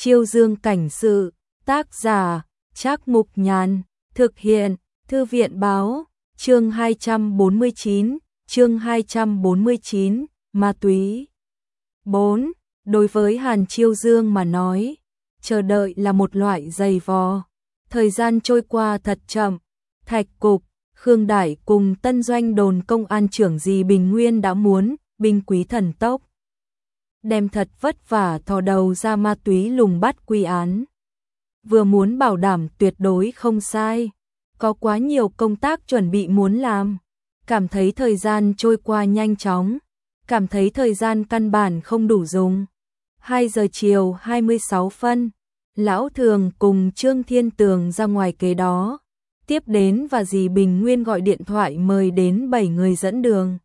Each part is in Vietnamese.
Chiêu Dương cảnh sự, tác giả, Trác Mục Nhàn, thực hiện, Thư viện báo, chương 249, ma túy. 4. Đối với Hàn Chiêu Dương mà nói, chờ đợi là một loại dày vò. Thời gian trôi qua thật chậm, Thạch Cục, Khương Đại cùng tân doanh đồn công an trưởng Dì Bình Nguyên đã muốn, binh quý thần tốc. Đem thật vất vả thò đầu ra ma túy lùng bắt quy án. Vừa muốn bảo đảm tuyệt đối không sai, có quá nhiều công tác chuẩn bị muốn làm. Cảm thấy thời gian trôi qua nhanh chóng, cảm thấy thời gian căn bản không đủ dùng. 2 giờ chiều 26 phân, Lão Thường cùng Trương Thiên Tường ra ngoài kế đó. Tiếp đến và dì Bình Nguyên gọi điện thoại mời đến 7 người dẫn đường.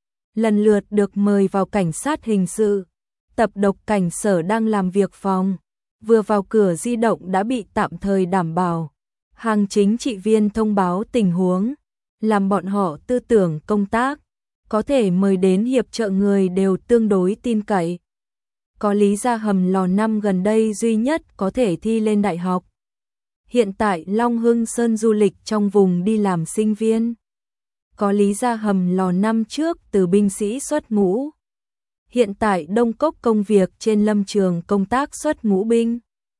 Lần lượt được mời vào cảnh sát hình sự, tập độc cảnh sở đang làm việc phòng. Vừa vào cửa di động đã bị tạm thời đảm bảo. Hàng chính trị viên thông báo tình huống, làm bọn họ tư tưởng công tác. Có thể mời đến hiệp trợ người đều tương đối tin cậy. Có Lý Gia Hầm Lò năm gần đây duy nhất có thể thi lên đại học. Hiện tại Long Hưng Sơn du lịch trong vùng đi làm sinh viên. Có Lý Gia Hầm Lò năm trước từ binh sĩ xuất ngũ. Hiện tại Đông Cốc công việc trên lâm trường công tác xuất ngũ binh.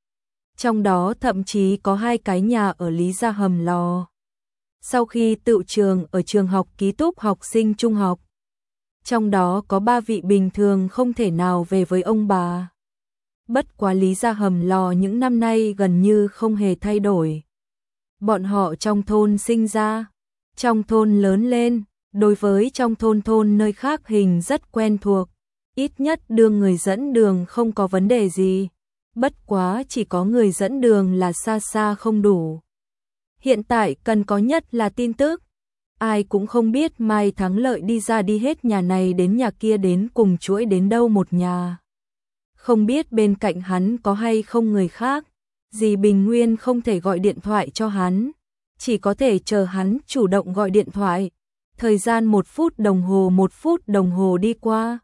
Trong đó thậm chí có 2 cái nhà ở Lý Gia Hầm Lò. Sau khi tựu trường ở trường học ký túc học sinh trung học. Trong đó có 3 vị bình thường không thể nào về với ông bà. Bất quá Lý Gia Hầm Lò những năm nay gần như không hề thay đổi. Bọn họ trong thôn sinh ra, trong thôn lớn lên, đối với trong thôn nơi khác hình rất quen thuộc. Ít nhất đương người dẫn đường không có vấn đề gì. Bất quá chỉ có người dẫn đường là xa xa không đủ. Hiện tại cần có nhất là tin tức. Ai cũng không biết Mai Thắng Lợi đi ra đi hết nhà này đến nhà kia đến cùng chuỗi đến đâu một nhà. Không biết bên cạnh hắn có hay không người khác. Dì Bình Nguyên không thể gọi điện thoại cho hắn. Chỉ có thể chờ hắn chủ động gọi điện thoại. Thời gian 1 phút đồng hồ đi qua.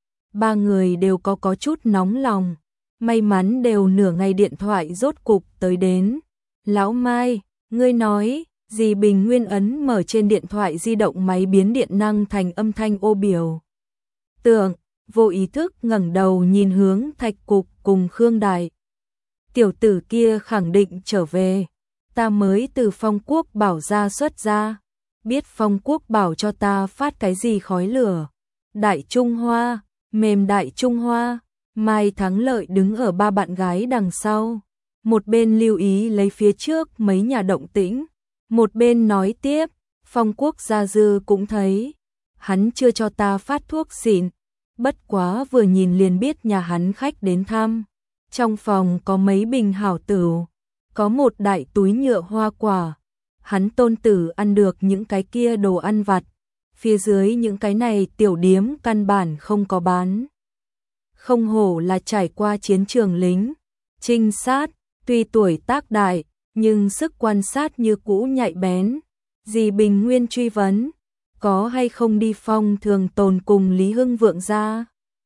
3 người đều có chút nóng lòng. May mắn đều nửa ngày điện thoại rốt cục tới đến. Lão Mai, ngươi nói, dì Bình Nguyên ấn mở trên điện thoại di động máy biến điện năng thành âm thanh ô biểu. Tưởng, vô ý thức ngẩng đầu nhìn hướng Thạch Cục cùng Khương Đại. Tiểu tử kia khẳng định trở về. Ta mới từ Phong Quốc Bảo ra xuất ra. Biết Phong Quốc Bảo cho ta phát cái gì khói lửa. Đại Trung Hoa, mềm Đại Trung Hoa. Mai Thắng Lợi đứng ở 3 bạn gái đằng sau. Một bên lưu ý lấy phía trước mấy nhà động tĩnh. Một bên nói tiếp, Phong Quốc Gia Dư cũng thấy. Hắn chưa cho ta phát thuốc xịn. Bất quá vừa nhìn liền biết nhà hắn khách đến thăm. Trong phòng có mấy bình hảo tửu. Có một đại túi nhựa hoa quả. Hắn tôn tử ăn được những cái kia đồ ăn vặt. Phía dưới những cái này tiểu điếm căn bản không có bán. Không hổ là trải qua chiến trường lính. Trinh sát, tuy tuổi tác đại, nhưng sức quan sát như cũ nhạy bén. Dì Bình Nguyên truy vấn, có hay không đi Phong Thường Tồn cùng Lý Hưng Vượng ra?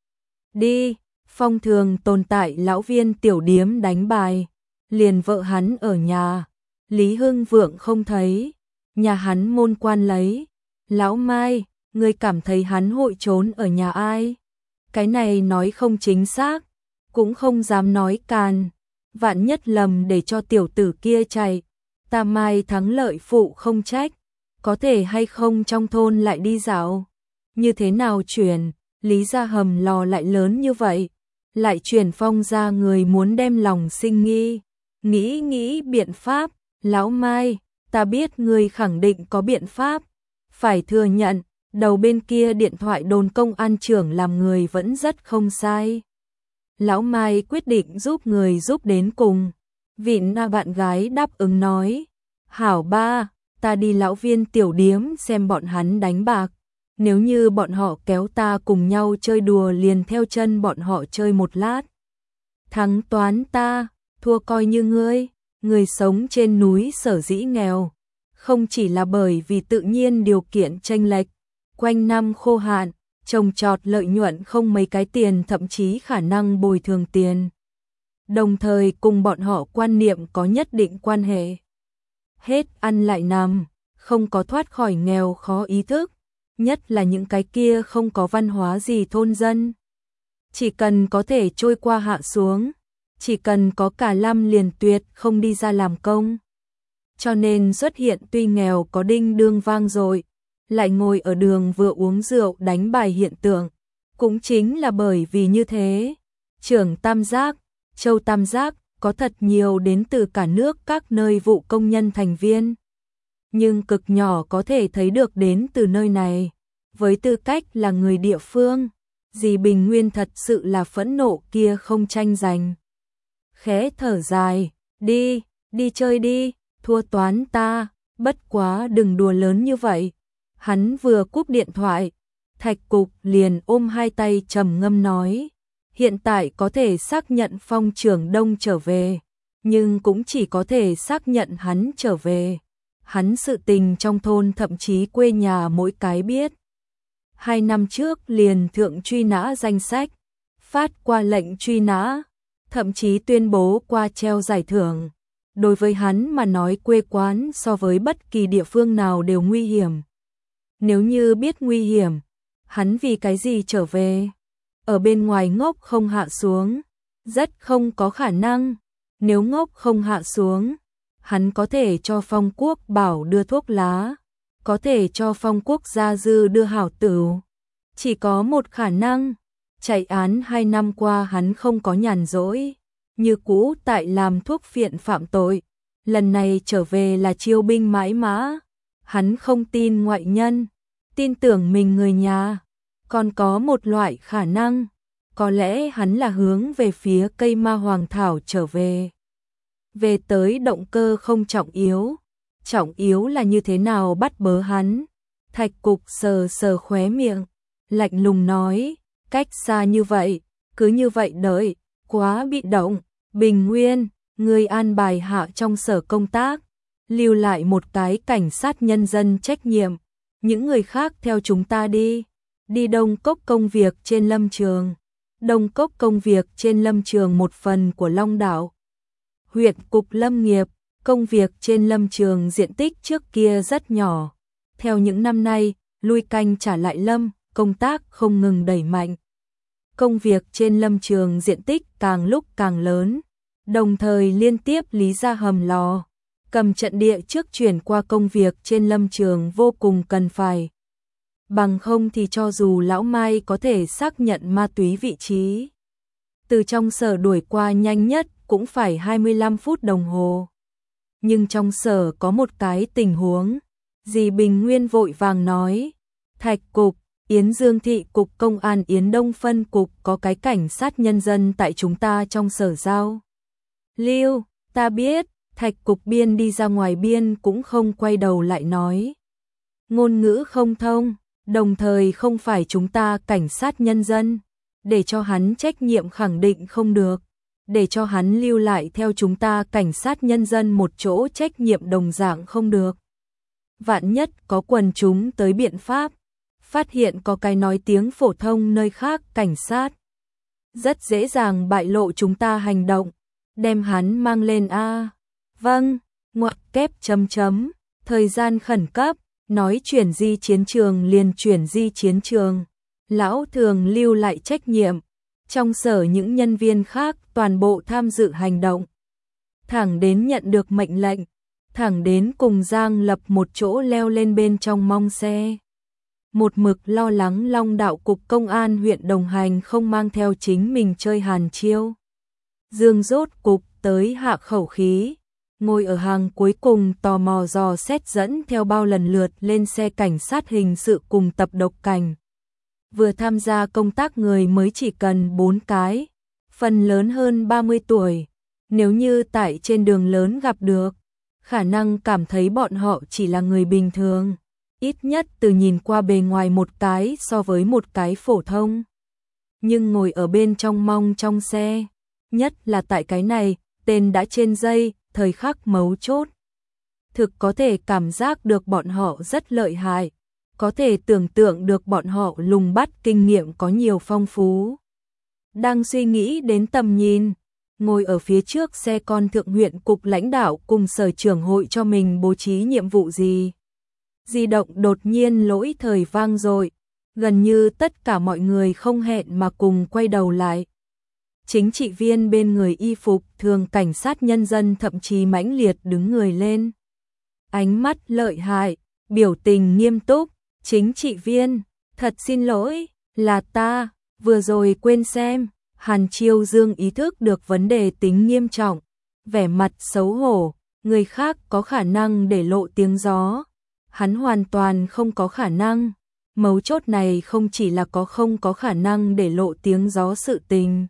Đi, Phong Thường Tồn tại lão viên tiểu điếm đánh bài. Liền vợ hắn ở nhà. Lý Hưng Vượng không thấy. Nhà hắn môn quan lấy. Lão Mai, ngươi cảm thấy hắn hội trốn ở nhà ai? Cái này nói không chính xác. Cũng không dám nói càn. Vạn nhất lầm để cho tiểu tử kia chạy. Ta Mai Thắng Lợi phụ không trách. Có thể hay không trong thôn lại đi dạo. Như thế nào chuyển, Lý Gia Hầm Lò lại lớn như vậy. Lại chuyển Phong ra người muốn đem lòng sinh nghi. Nghĩ biện pháp. Lão Mai, ta biết ngươi khẳng định có biện pháp. Phải thừa nhận, đầu bên kia điện thoại đồn công an trưởng làm người vẫn rất không sai. Lão Mai quyết định giúp người giúp đến cùng. Vịn bạn gái đáp ứng nói. Hảo ba, ta đi lão viên tiểu điếm xem bọn hắn đánh bạc. Nếu như bọn họ kéo ta cùng nhau chơi đùa liền theo chân bọn họ chơi một lát. Thắng toán ta, thua coi như ngươi. Người sống trên núi sở dĩ nghèo. Không chỉ là bởi vì tự nhiên điều kiện chênh lệch. Quanh năm khô hạn, trồng trọt lợi nhuận không mấy cái tiền thậm chí khả năng bồi thường tiền. đồng thời cùng bọn họ quan niệm có nhất định quan hệ. Hết ăn lại nằm, không có thoát khỏi nghèo khó ý thức, nhất là những cái kia không có văn hóa gì thôn dân. Chỉ cần có thể trôi qua hạ xuống, chỉ cần có cả năm liền tuyệt không đi ra làm công. Cho nên xuất hiện tuy nghèo có đinh đương vang dội, lại ngồi ở đường vừa uống rượu đánh bài hiện tượng. Cũng chính là bởi vì như thế, Trưởng Tam Giác, Châu Tam Giác có thật nhiều đến từ cả nước các nơi vụ công nhân thành viên. Nhưng cực nhỏ có thể thấy được đến từ nơi này. Với tư cách là người địa phương, dì Bình Nguyên thật sự là phẫn nộ kia không tranh giành. Khẽ thở dài, đi chơi đi, thua toán ta, bất quá đừng đùa lớn như vậy. Hắn vừa cúp điện thoại, Thạch Cục liền ôm hai tay trầm ngâm nói, hiện tại có thể xác nhận Phong Trưởng Đông trở về, nhưng cũng chỉ có thể xác nhận hắn trở về. Hắn sự tình trong thôn thậm chí quê nhà mỗi cái biết. 2 năm trước liền thượng truy nã danh sách, phát qua lệnh truy nã, thậm chí tuyên bố qua treo giải thưởng. Đối với hắn mà nói quê quán so với bất kỳ địa phương nào đều nguy hiểm. Nếu như biết nguy hiểm, hắn vì cái gì trở về? Ở bên ngoài ngốc không hạ xuống, rất không có khả năng. Nếu ngốc không hạ xuống, hắn có thể cho Phong Quốc Bảo đưa thuốc lá, có thể cho Phong Quốc Gia Dư đưa hảo tửu. Chỉ có một khả năng, chạy án 2 năm qua hắn không có nhàn rỗi, như cũ tại làm thuốc phiện phạm tội. Lần này trở về là chiêu binh mãi mã, hắn không tin ngoại nhân, tin tưởng mình người nhà. Còn có một loại khả năng, có lẽ hắn là hướng về phía cây ma hoàng thảo trở về. Về tới động cơ không trọng yếu là như thế nào bắt bớ hắn. Thạch Cục sờ sờ khóe miệng, lạnh lùng nói, cách xa như vậy, cứ như vậy đợi, quá bị động. Bình Nguyên, người an bài hạ trong sở công tác, lưu lại một cái cảnh sát nhân dân trách nhiệm, những người khác theo chúng ta đi Đông Cốc công việc trên lâm trường. Đông Cốc công việc trên lâm trường một phần của Long Đảo. Huyện Cục Lâm nghiệp, công việc trên lâm trường diện tích trước kia rất nhỏ. Theo những năm nay, lui canh trả lại lâm, công tác không ngừng đẩy mạnh. Công việc trên lâm trường diện tích càng lúc càng lớn, đồng thời liên tiếp lý ra hầm lò, cầm trận địa trước chuyển qua công việc trên lâm trường vô cùng cần phải. Bằng không thì cho dù lão Mai có thể xác nhận ma túy vị trí, từ trong sở đuổi qua nhanh nhất cũng phải 25 phút đồng hồ. Nhưng trong sở có một cái tình huống, dì Bình Nguyên vội vàng nói, Thạch Cục, Yến Dương Thị Cục Công an Yến Đông phân cục có cái cảnh sát nhân dân tại chúng ta trong sở giao lưu, ta biết. Thạch Cục biên đi ra ngoài biên cũng không quay đầu lại nói, ngôn ngữ không thông, đồng thời không phải chúng ta cảnh sát nhân dân, để cho hắn trách nhiệm khẳng định không được, để cho hắn lưu lại theo chúng ta cảnh sát nhân dân một chỗ trách nhiệm đồng dạng không được. Vạn nhất có quần chúng tới biện pháp, phát hiện có cái nói tiếng phổ thông nơi khác cảnh sát, rất dễ dàng bại lộ chúng ta hành động, đem hắn mang lên a. Vâng, ngoặc kép chấm chấm, thời gian khẩn cấp, nói chuyển di chiến trường liền chuyển di chiến trường. Lão thường lưu lại trách nhiệm, trong sở những nhân viên khác toàn bộ tham dự hành động. Thẳng đến nhận được mệnh lệnh, thẳng đến cùng Giang Lập một chỗ leo lên bên trong mong xe. Một mực lo lắng Long Đạo Cục Công an huyện đồng hành không mang theo chính mình chơi hàn chiêu. Dương rốt cục tới hạ khẩu khí, ngồi ở hàng cuối cùng tò mò dò xét dẫn theo bao lần lượt lên xe cảnh sát hình sự cùng tập độc cảnh. Vừa tham gia công tác người mới chỉ cần 4 cái, phần lớn hơn 30 tuổi. Nếu như tại trên đường lớn gặp được, khả năng cảm thấy bọn họ chỉ là người bình thường, ít nhất từ nhìn qua bề ngoài một cái so với một cái phổ thông. Nhưng ngồi ở bên trong mong trong xe, nhất là tại cái này, tên đã trên dây, thời khắc mấu chốt. Thực có thể cảm giác được bọn họ rất lợi hại, có thể tưởng tượng được bọn họ lùng bắt kinh nghiệm có nhiều phong phú. Đang suy nghĩ đến tầm nhìn, ngồi ở phía trước xe con thượng huyện cục lãnh đạo cùng sở trưởng hội cho mình bố trí nhiệm vụ gì. Di động đột nhiên lỗi thời vang dội, gần như tất cả mọi người không hẹn mà cùng quay đầu lại. Chính trị viên bên người y phục thường cảnh sát nhân dân thậm chí mãnh liệt đứng người lên. Ánh mắt lợi hại, biểu tình nghiêm túc, chính trị viên, thật xin lỗi, là ta, vừa rồi quên xem. Hàn Chiêu Dương ý thức được vấn đề tính nghiêm trọng, vẻ mặt xấu hổ, người khác có khả năng để lộ tiếng gió, hắn hoàn toàn không có khả năng. Mấu chốt này không chỉ là không có khả năng để lộ tiếng gió sự tình.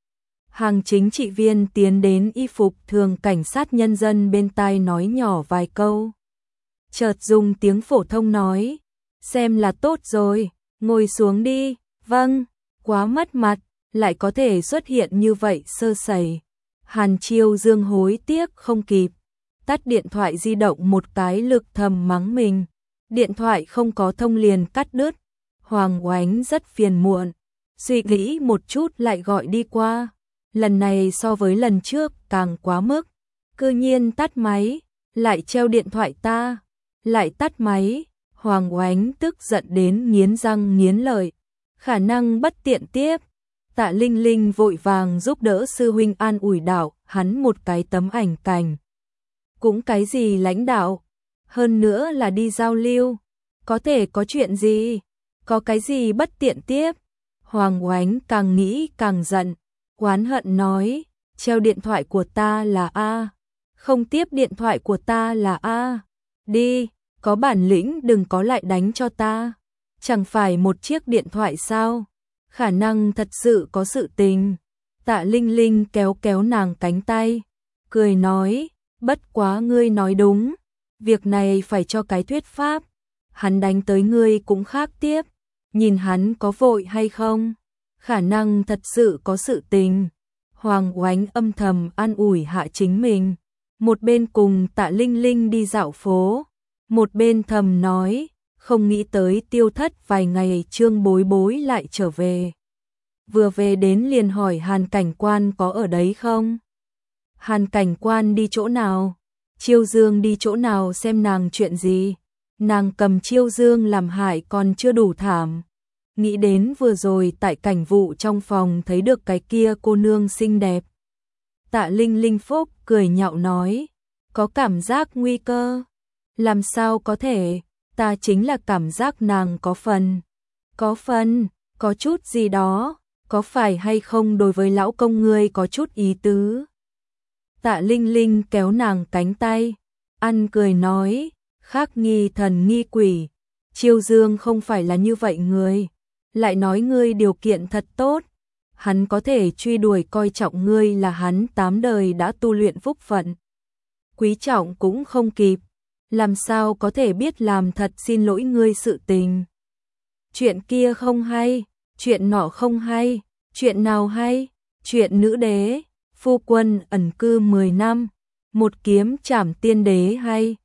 Hàng chính trị viên tiến đến y phục thường cảnh sát nhân dân bên tai nói nhỏ vài câu. Chợt dùng tiếng phổ thông nói, xem là tốt rồi, ngồi xuống đi, vâng, quá mất mặt, lại có thể xuất hiện như vậy sơ sẩy. Hàn Chiêu Dương hối tiếc không kịp, tắt điện thoại di động một cái lực thầm mắng mình. Điện thoại không có thông liền cắt đứt, Hoàng Oánh rất phiền muộn, suy nghĩ một chút lại gọi đi qua. Lần này so với lần trước càng quá mức, cư nhiên tắt máy, lại treo điện thoại ta, lại tắt máy. Hoàng Oánh tức giận đến nghiến răng nghiến lợi, khả năng bất tiện tiếp. Tạ Linh Linh vội vàng giúp đỡ sư huynh an ủi đạo hắn một cái tấm ảnh cảnh. Cũng cái gì lãnh đạo, hơn nữa là đi giao lưu, có thể có chuyện gì, có cái gì bất tiện tiếp. Hoàng Oánh càng nghĩ càng giận, oán hận nói, treo điện thoại của ta là A, không tiếp điện thoại của ta là A, đi, có bản lĩnh đừng có lại đánh cho ta, chẳng phải một chiếc điện thoại sao, khả năng thật sự có sự tình. Tạ Linh Linh kéo kéo nàng cánh tay, cười nói, bất quá ngươi nói đúng, việc này phải cho cái thuyết pháp, hắn đánh tới ngươi cũng khác tiếp, nhìn hắn có vội hay không, khả năng thật sự có sự tình. Hoàng Oánh âm thầm an ủi hạ chính mình, một bên cùng Tạ Linh Linh đi dạo phố, một bên thầm nói, không nghĩ tới tiêu thất vài ngày Trương Bối Bối lại trở về. Vừa về đến liền hỏi Hàn cảnh quan có ở đấy không? Hàn cảnh quan đi chỗ nào? Chiêu Dương đi chỗ nào xem nàng chuyện gì? Nàng cầm Chiêu Dương làm hại còn chưa đủ thảm. Nghĩ đến vừa rồi tại cảnh vụ trong phòng thấy được cái kia cô nương xinh đẹp. Tạ Linh Linh phúc cười nhạo nói, có cảm giác nguy cơ. Làm sao có thể, ta chính là cảm giác nàng có phần, có chút gì đó, có phải hay không đối với lão công ngươi có chút ý tứ. Tạ Linh Linh kéo nàng cánh tay, ăn cười nói, khác nghi thần nghi quỷ, Chiêu Dương không phải là như vậy người, lại nói ngươi điều kiện thật tốt, hắn có thể truy đuổi coi trọng ngươi là hắn 8 đời đã tu luyện phúc phận. Quý trọng cũng không kịp, làm sao có thể biết làm thật xin lỗi ngươi sự tình. Chuyện kia không hay, chuyện nọ không hay, chuyện nào hay, chuyện nữ đế, phu quân ẩn cư 10 năm, một kiếm trảm tiên đế hay,